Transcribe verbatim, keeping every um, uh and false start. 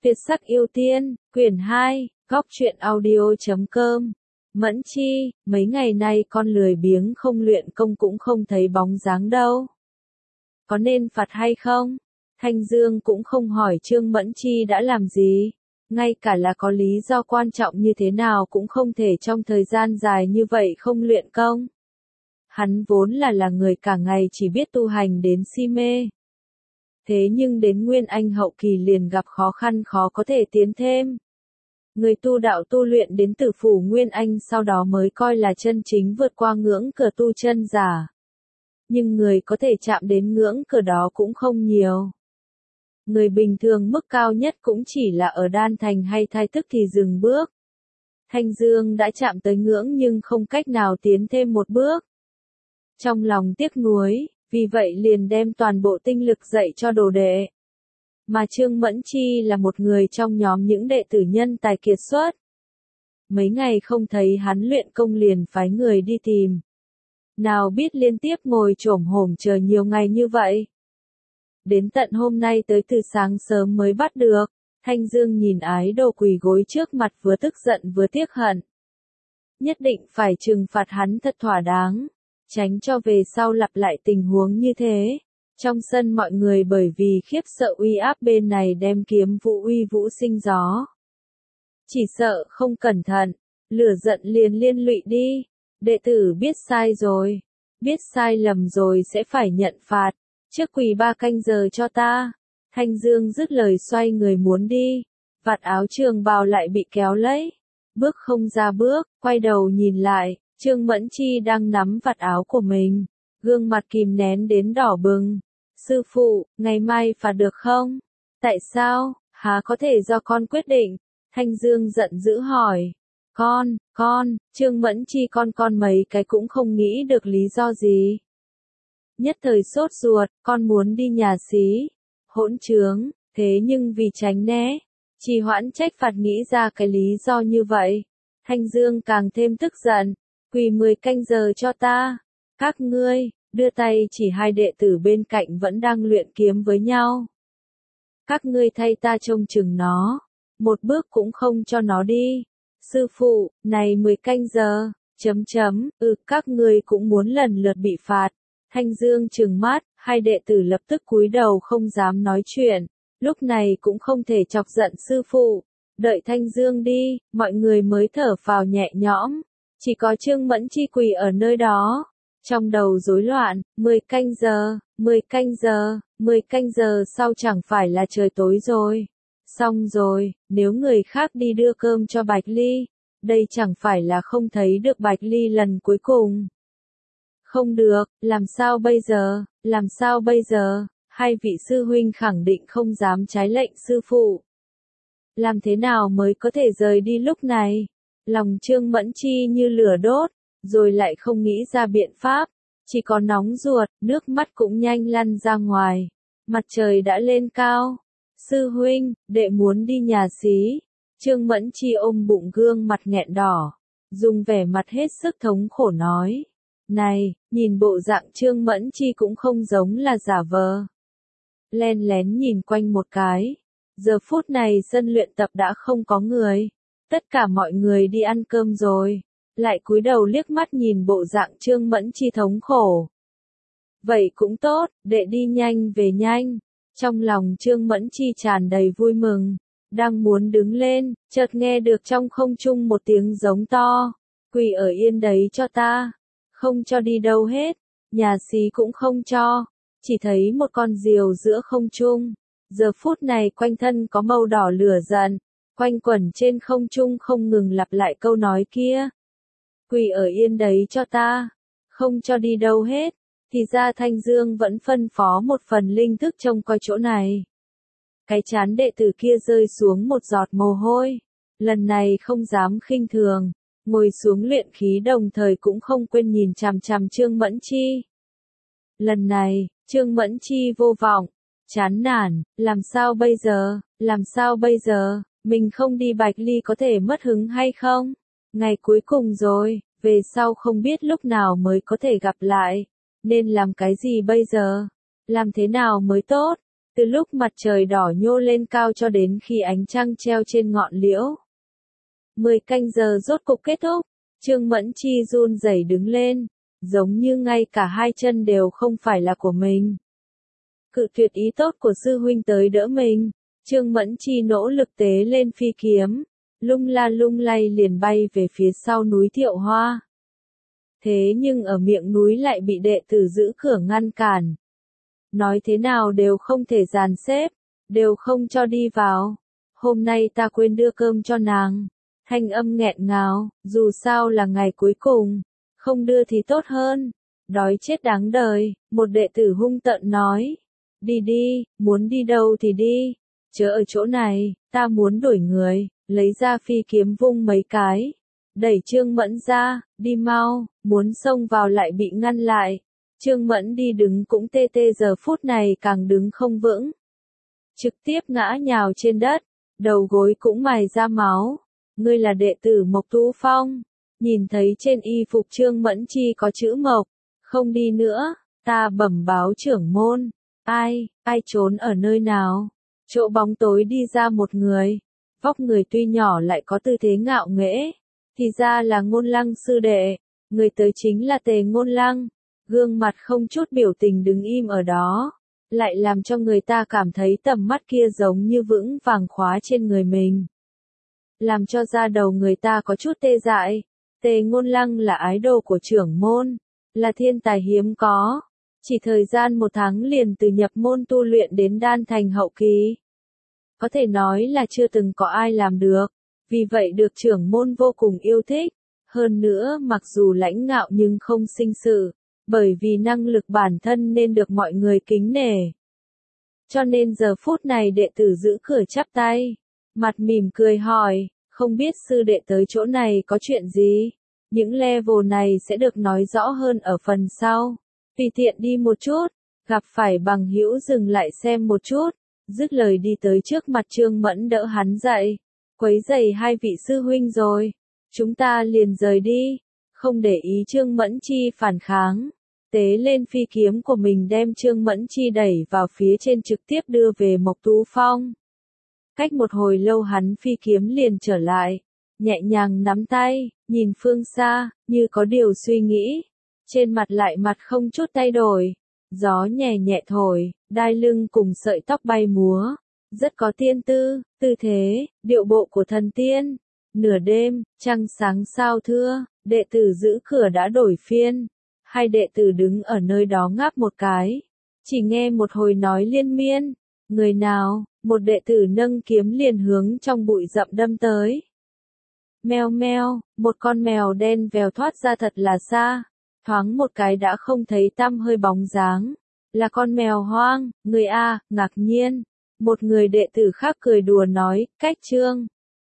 Việt sắc yêu tiên, quyển hai, góc truyện audio chấm com. Mẫn Chi, mấy ngày nay con lười biếng không luyện công cũng không thấy bóng dáng đâu. Có nên phạt hay không? Thanh Dương cũng không hỏi Trương Mẫn Chi đã làm gì. Ngay cả là có lý do quan trọng như thế nào cũng không thể trong thời gian dài như vậy không luyện công. Hắn vốn là là người cả ngày chỉ biết tu hành đến si mê. Thế nhưng đến Nguyên Anh hậu kỳ liền gặp khó khăn khó có thể tiến thêm. Người tu đạo tu luyện đến tử phủ Nguyên Anh sau đó mới coi là chân chính vượt qua ngưỡng cửa tu chân giả. Nhưng người có thể chạm đến ngưỡng cửa đó cũng không nhiều. Người bình thường mức cao nhất cũng chỉ là ở đan thành hay thai thức thì dừng bước. Thanh Dương đã chạm tới ngưỡng nhưng không cách nào tiến thêm một bước. Trong lòng tiếc nuối, vì vậy liền đem toàn bộ tinh lực dạy cho đồ đệ. Mà Trương Mẫn Chi là một người trong nhóm những đệ tử nhân tài kiệt xuất. Mấy ngày không thấy hắn luyện công liền phái người đi tìm. Nào biết liên tiếp ngồi chổm hổm chờ nhiều ngày như vậy. Đến tận hôm nay tới từ sáng sớm mới bắt được, Thanh Dương nhìn ái đồ quỳ gối trước mặt vừa tức giận vừa tiếc hận. Nhất định phải trừng phạt hắn thật thỏa đáng, tránh cho về sau lặp lại tình huống như thế. Trong sân mọi người bởi vì khiếp sợ uy áp bên này đem kiếm vũ uy vũ sinh gió. Chỉ sợ không cẩn thận, lửa giận liền liên lụy đi. Đệ tử biết sai rồi, biết sai lầm rồi sẽ phải nhận phạt. Trước quỳ ba canh giờ cho ta. Thanh Dương dứt lời xoay người muốn đi. Vạt áo trường bào lại bị kéo lấy. Bước không ra bước, quay đầu nhìn lại, Trương Mẫn Chi đang nắm vạt áo của mình. Gương mặt kìm nén đến đỏ bừng. Sư phụ, ngày mai phạt được không? Tại sao? Há có thể do con quyết định? Thanh Dương giận dữ hỏi. Con, con, Trương Mẫn Chi con con mấy cái cũng không nghĩ được lý do gì. Nhất thời sốt ruột, con muốn đi nhà xí. Hỗn trướng, thế nhưng vì tránh né, trì hoãn trách phạt nghĩ ra cái lý do như vậy. Thanh Dương càng thêm tức giận, quỳ mười canh giờ cho ta. Các ngươi, đưa tay chỉ hai đệ tử bên cạnh vẫn đang luyện kiếm với nhau. Các ngươi thay ta trông chừng nó, một bước cũng không cho nó đi. Sư phụ, này mười canh giờ, chấm chấm, ừ các ngươi cũng muốn lần lượt bị phạt. Thanh Dương trừng mắt, hai đệ tử lập tức cúi đầu không dám nói chuyện, lúc này cũng không thể chọc giận sư phụ. Đợi Thanh Dương đi, mọi người mới thở phào nhẹ nhõm, chỉ có Trương Mẫn Chi quỳ ở nơi đó. Trong đầu rối loạn, mười canh giờ, mười canh giờ, mười canh giờ sau chẳng phải là trời tối rồi. Xong rồi, nếu người khác đi đưa cơm cho Bạch Ly, đây chẳng phải là không thấy được Bạch Ly lần cuối cùng. Không được, làm sao bây giờ, làm sao bây giờ, hai vị sư huynh khẳng định không dám trái lệnh sư phụ. Làm thế nào mới có thể rời đi lúc này? Lòng Trương Mẫn Chi như lửa đốt, rồi lại không nghĩ ra biện pháp, chỉ có nóng ruột, nước mắt cũng nhanh lăn ra ngoài. Mặt trời đã lên cao. Sư huynh, đệ muốn đi nhà xí. Trương Mẫn Chi ôm bụng gương mặt nghẹn đỏ, dùng vẻ mặt hết sức thống khổ nói. Này, nhìn bộ dạng Trương Mẫn Chi cũng không giống là giả vờ. Len lén nhìn quanh một cái. Giờ phút này sân luyện tập đã không có người. Tất cả mọi người đi ăn cơm rồi. Lại cúi đầu liếc mắt nhìn bộ dạng Trương Mẫn Chi thống khổ. Vậy cũng tốt, đệ đi nhanh về nhanh. Trong lòng Trương Mẫn Chi tràn đầy vui mừng. Đang muốn đứng lên, chợt nghe được trong không trung một tiếng giống to. Quỳ ở yên đấy cho ta. Không cho đi đâu hết. Nhà xí cũng không cho. Chỉ thấy một con diều giữa không trung. Giờ phút này quanh thân có màu đỏ lửa giận. Quanh quẩn trên không trung không ngừng lặp lại câu nói kia. Quỳ ở yên đấy cho ta. Không cho đi đâu hết. Thì ra Thanh Dương vẫn phân phó một phần linh thức trông coi chỗ này. Cái chán đệ tử kia rơi xuống một giọt mồ hôi. Lần này không dám khinh thường. Ngồi xuống luyện khí đồng thời cũng không quên nhìn chằm chằm Trương Mẫn Chi. Lần này, Trương Mẫn Chi vô vọng. Chán nản, làm sao bây giờ, làm sao bây giờ, mình không đi Bạch Ly có thể mất hứng hay không? Ngày cuối cùng rồi, về sau không biết lúc nào mới có thể gặp lại. Nên làm cái gì bây giờ? Làm thế nào mới tốt? Từ lúc mặt trời đỏ nhô lên cao cho đến khi ánh trăng treo trên ngọn liễu. Mười canh giờ rốt cục kết thúc, Trương Mẫn Chi run rẩy đứng lên, giống như ngay cả hai chân đều không phải là của mình. Cự tuyệt ý tốt của sư huynh tới đỡ mình, Trương Mẫn Chi nỗ lực tế lên phi kiếm, lung la lung lay liền bay về phía sau núi Thiệu Hoa. Thế nhưng ở miệng núi lại bị đệ tử giữ cửa ngăn cản. Nói thế nào đều không thể dàn xếp, đều không cho đi vào. Hôm nay ta quên đưa cơm cho nàng. Thanh âm nghẹn ngào, dù sao là ngày cuối cùng, không đưa thì tốt hơn. Đói chết đáng đời, một đệ tử hung tợn nói. Đi đi, muốn đi đâu thì đi, chớ ở chỗ này, ta muốn đổi người, lấy ra phi kiếm vung mấy cái. Đẩy Trương Mẫn ra, đi mau, muốn xông vào lại bị ngăn lại. Trương Mẫn đi đứng cũng tê tê giờ phút này càng đứng không vững. Trực tiếp ngã nhào trên đất, đầu gối cũng mài ra máu. Ngươi là đệ tử Mộc Tú Phong. Nhìn thấy trên y phục Trương Mẫn Chi có chữ Mộc. Không đi nữa, ta bẩm báo trưởng môn. Ai, ai trốn ở nơi nào? Chỗ bóng tối đi ra một người. Vóc người tuy nhỏ lại có tư thế ngạo nghễ. Thì ra là Ngôn Lăng sư đệ. Người tới chính là Tề Ngôn Lăng. Gương mặt không chút biểu tình đứng im ở đó. Lại làm cho người ta cảm thấy tầm mắt kia giống như vững vàng khóa trên người mình. Làm cho da đầu người ta có chút tê dại. Tề Ngôn Lăng là ái đồ của trưởng môn. Là thiên tài hiếm có. Chỉ thời gian một tháng liền từ nhập môn tu luyện đến đan thành hậu kỳ. Có thể nói là chưa từng có ai làm được. Vì vậy được trưởng môn vô cùng yêu thích. Hơn nữa mặc dù lãnh ngạo nhưng không sinh sự. Bởi vì năng lực bản thân nên được mọi người kính nể. Cho nên giờ phút này đệ tử giữ cửa chắp tay. Mặt mỉm cười hỏi, không biết sư đệ tới chỗ này có chuyện gì? Những level này sẽ được nói rõ hơn ở phần sau. Tùy tiện đi một chút, gặp phải bằng hữu dừng lại xem một chút. Dứt lời đi tới trước mặt Trương Mẫn đỡ hắn dậy. Quấy giày hai vị sư huynh rồi. Chúng ta liền rời đi. Không để ý Trương Mẫn Chi phản kháng. Tế lên phi kiếm của mình đem Trương Mẫn Chi đẩy vào phía trên trực tiếp đưa về Mộc Tú Phong. Cách một hồi lâu hắn phi kiếm liền trở lại. Nhẹ nhàng nắm tay, nhìn phương xa, như có điều suy nghĩ. Trên mặt lại mặt không chút thay đổi. Gió nhẹ nhẹ thổi, đai lưng cùng sợi tóc bay múa. Rất có tiên tư, tư thế, điệu bộ của thần tiên. Nửa đêm, trăng sáng sao thưa, đệ tử giữ cửa đã đổi phiên. Hai đệ tử đứng ở nơi đó ngáp một cái. Chỉ nghe một hồi nói liên miên. Người nào, một đệ tử nâng kiếm liền hướng trong bụi rậm đâm tới. Meo meo, một con mèo đen vèo thoát ra thật là xa. Thoáng một cái đã không thấy tăm hơi bóng dáng. Là con mèo hoang, người A, ngạc nhiên. Một người đệ tử khác cười đùa nói, cách Trương